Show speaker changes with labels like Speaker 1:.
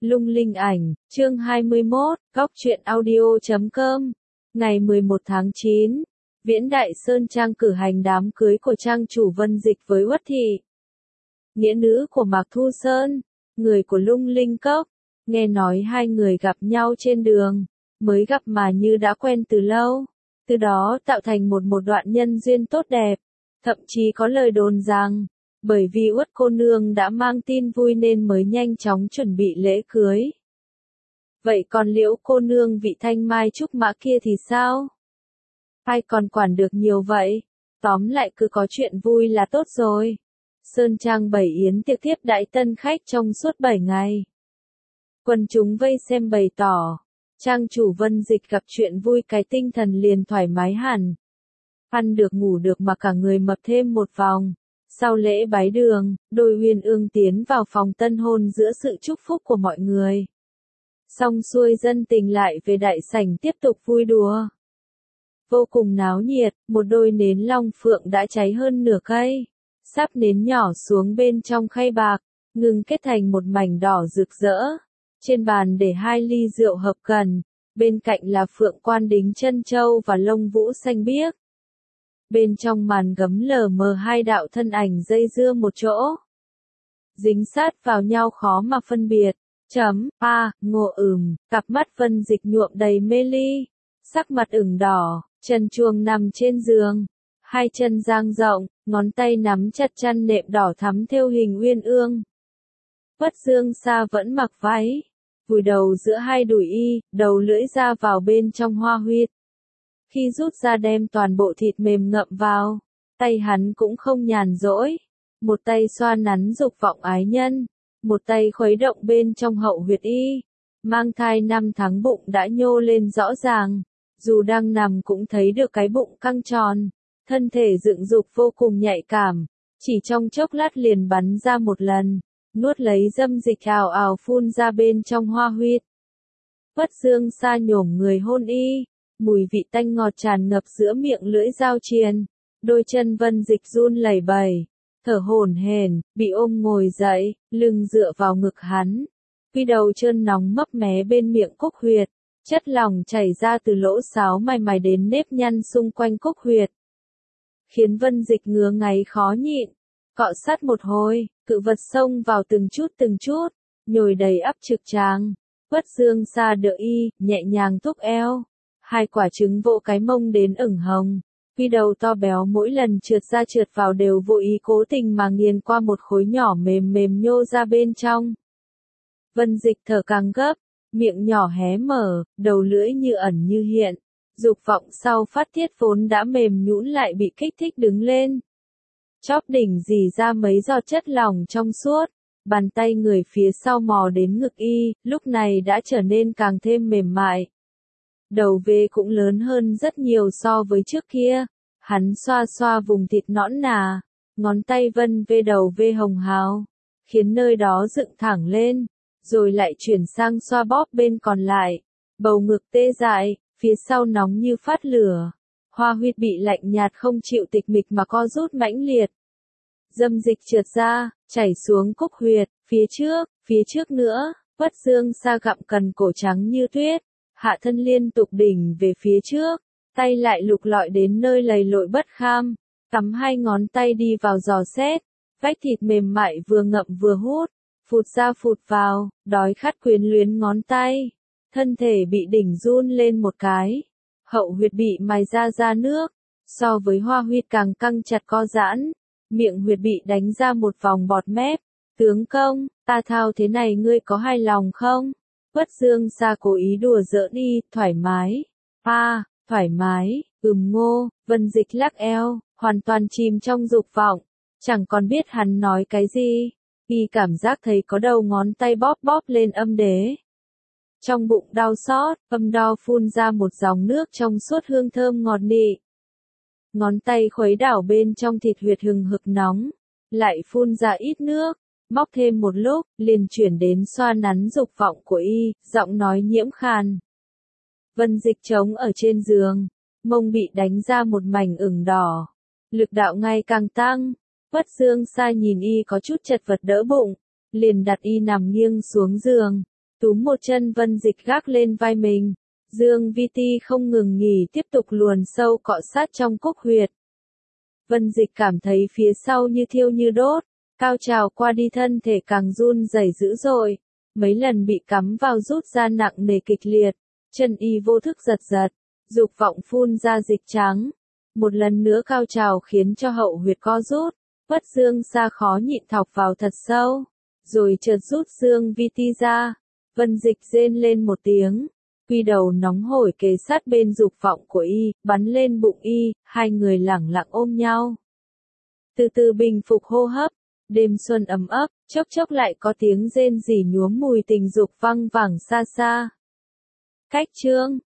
Speaker 1: Lung linh ảnh, chương 21, góc truyện audio.com. Ngày 11 tháng 9, Viễn Đại Sơn Trang cử hành đám cưới của trang chủ Vân Dịch với Uất Thị, nghĩa nữ của Mạc Thu Sơn, người của Lung Linh Cốc. Nghe nói hai người gặp nhau trên đường, mới gặp mà như đã quen từ lâu, từ đó tạo thành một đoạn nhân duyên tốt đẹp. Thậm chí có lời đồn rằng, bởi vì Uất cô nương đã mang tin vui nên mới nhanh chóng chuẩn bị lễ cưới. Vậy còn Liễu cô nương vị thanh mai trúc mã kia thì sao? Ai còn quản được nhiều vậy? Tóm lại cứ có chuyện vui là tốt rồi. Sơn Trang bày yến tiệc tiếp đãi tân khách trong suốt 7 ngày. Quần chúng vây xem bày tỏ, trang chủ Vân Dịch gặp chuyện vui cái tinh thần liền thoải mái hẳn. Ăn được ngủ được mà cả người mập thêm một vòng. Sau lễ bái đường, đôi uyên ương tiến vào phòng tân hôn giữa sự chúc phúc của mọi người. Xong xuôi dân tình lại về đại sảnh tiếp tục vui đùa. Vô cùng náo nhiệt, một đôi nến long phượng đã cháy hơn nửa cây. Sắp nến nhỏ xuống bên trong khay bạc, ngừng kết thành một mảnh đỏ rực rỡ. Trên bàn để 2 ly rượu hợp cần, bên cạnh là phượng quan đính chân châu và lông vũ xanh biếc. Bên trong màn gấm lờ mờ 2 đạo thân ảnh dây dưa một chỗ. Dính sát vào nhau khó mà phân biệt. Ngộ cặp mắt Vân Dịch nhuộm đầy mê ly. Sắc mặt ửng đỏ, chân chuông nằm trên giường. 2 chân dang rộng, ngón tay nắm chặt chăn nệm đỏ thắm thêu hình uyên ương. Uất Dương Sa vẫn mặc váy, vùi đầu giữa 2 đùi y, đầu lưỡi ra vào bên trong hoa huyệt. Khi rút ra đem toàn bộ thịt mềm ngậm vào, tay hắn cũng không nhàn rỗi. Một tay xoa nắn dục vọng ái nhân, một tay khuấy động bên trong hậu huyệt y. Mang thai 5 tháng bụng đã nhô lên rõ ràng, dù đang nằm cũng thấy được cái bụng căng tròn. Thân thể dựng dục vô cùng nhạy cảm, chỉ trong chốc lát liền bắn ra một lần, nuốt lấy dâm dịch ào ào phun ra bên trong hoa huyệt. Uất Dương Sa nhổm người hôn y. Mùi vị tanh ngọt tràn ngập giữa miệng lưỡi dao chiên, đôi chân Vân Dịch run lẩy bẩy, thở hổn hển, bị ôm ngồi dậy, lưng dựa vào ngực hắn. Quy đầu trơn nóng mấp mé bên miệng cúc huyệt, chất lỏng chảy ra từ lỗ sáo mài đến nếp nhăn xung quanh cúc huyệt. Khiến Vân Dịch ngứa ngáy khó nhịn, cọ sát một hồi, cự vật xông vào từng chút, nhồi đầy ắp trực tràng. Uất Dương Sa đỡ y, nhẹ nhàng thúc eo. 2 quả trứng vỗ cái mông đến ửng hồng, quy đầu to béo mỗi lần trượt ra trượt vào đều vô ý cố tình mà nghiền qua một khối nhỏ mềm nhô ra bên trong. Vân Dịch thở càng gấp, miệng nhỏ hé mở, đầu lưỡi như ẩn như hiện, dục vọng sau phát tiết vốn đã mềm nhũn lại bị kích thích đứng lên. Chóp đỉnh rỉ ra mấy giọt chất lỏng trong suốt, bàn tay người phía sau mò đến ngực y, lúc này đã trở nên càng thêm mềm mại. Đầu vê cũng lớn hơn rất nhiều so với trước kia. Hắn xoa xoa vùng thịt nõn nà, ngón tay vân vê đầu vê hồng hào, khiến nơi đó dựng thẳng lên, rồi lại chuyển sang xoa bóp bên còn lại. Bầu ngực tê dại, phía sau nóng như phát lửa. Hoa huyệt bị lạnh nhạt không chịu tịch mịch mà co rút mãnh liệt. Dâm dịch trượt ra, chảy xuống cúc huyệt, phía trước nữa. Uất Dương Sa gặm cần cổ trắng như tuyết. Hạ thân liên tục đỉnh về phía trước, tay lại lục lọi đến nơi lầy lội bất kham, cắm 2 ngón tay đi vào dò xét, vách thịt mềm mại vừa ngậm vừa hút, phụt ra phụt vào, đói khát quyến luyến ngón tay, thân thể bị đỉnh run lên một cái, hậu huyệt bị mài ra nước, so với hoa huyệt càng căng chặt co giãn, miệng huyệt bị đánh ra một vòng bọt mép. Tướng công, ta thao thế này ngươi có hài lòng không? Uất Dương Sa cố ý đùa giỡn đi, thoải mái. Thoải mái, ngô, Vân Dịch lắc eo, hoàn toàn chìm trong dục vọng, chẳng còn biết hắn nói cái gì. Y cảm giác thấy có đầu ngón tay bóp lên âm đế. Trong bụng đau xót, âm đau phun ra một dòng nước trong suốt hương thơm ngọt nị. Ngón tay khuấy đảo bên trong thịt huyệt hừng hực nóng, lại phun ra ít nước. Móc thêm một lúc, liền chuyển đến xoa nắn dục vọng của y, giọng nói nhiễm khàn. Vân Dịch trống ở trên giường, mông bị đánh ra một mảnh ửng đỏ. Lực đạo ngày càng tăng. Uất Dương Sa nhìn y có chút chật vật đỡ bụng, liền đặt y nằm nghiêng xuống giường. túm một chân Vân Dịch gác lên vai mình. Dương Vi Ti không ngừng nghỉ tiếp tục luồn sâu cọ sát trong cúc huyệt. Vân Dịch cảm thấy phía sau như thiêu như đốt, cao trào qua đi thân thể càng run rẩy dữ dội, mấy lần bị cắm vào rút ra nặng nề kịch liệt, chân y vô thức giật giật, dục vọng phun ra dịch trắng. Một lần nữa cao trào khiến cho hậu huyệt co rút, Bất Dương Sa khó nhịn thọc vào thật sâu, rồi chợt rút Dương Vi Ti ra. Vân Dịch rên lên một tiếng, quy đầu nóng hổi kề sát bên dục vọng của y, bắn lên bụng y, hai người lẳng lặng ôm nhau. Từ từ bình phục hô hấp, đêm xuân ấm ấp, chốc chốc lại có tiếng rên rỉ nhuốm mùi tình dục văng vẳng xa xa. Cách chương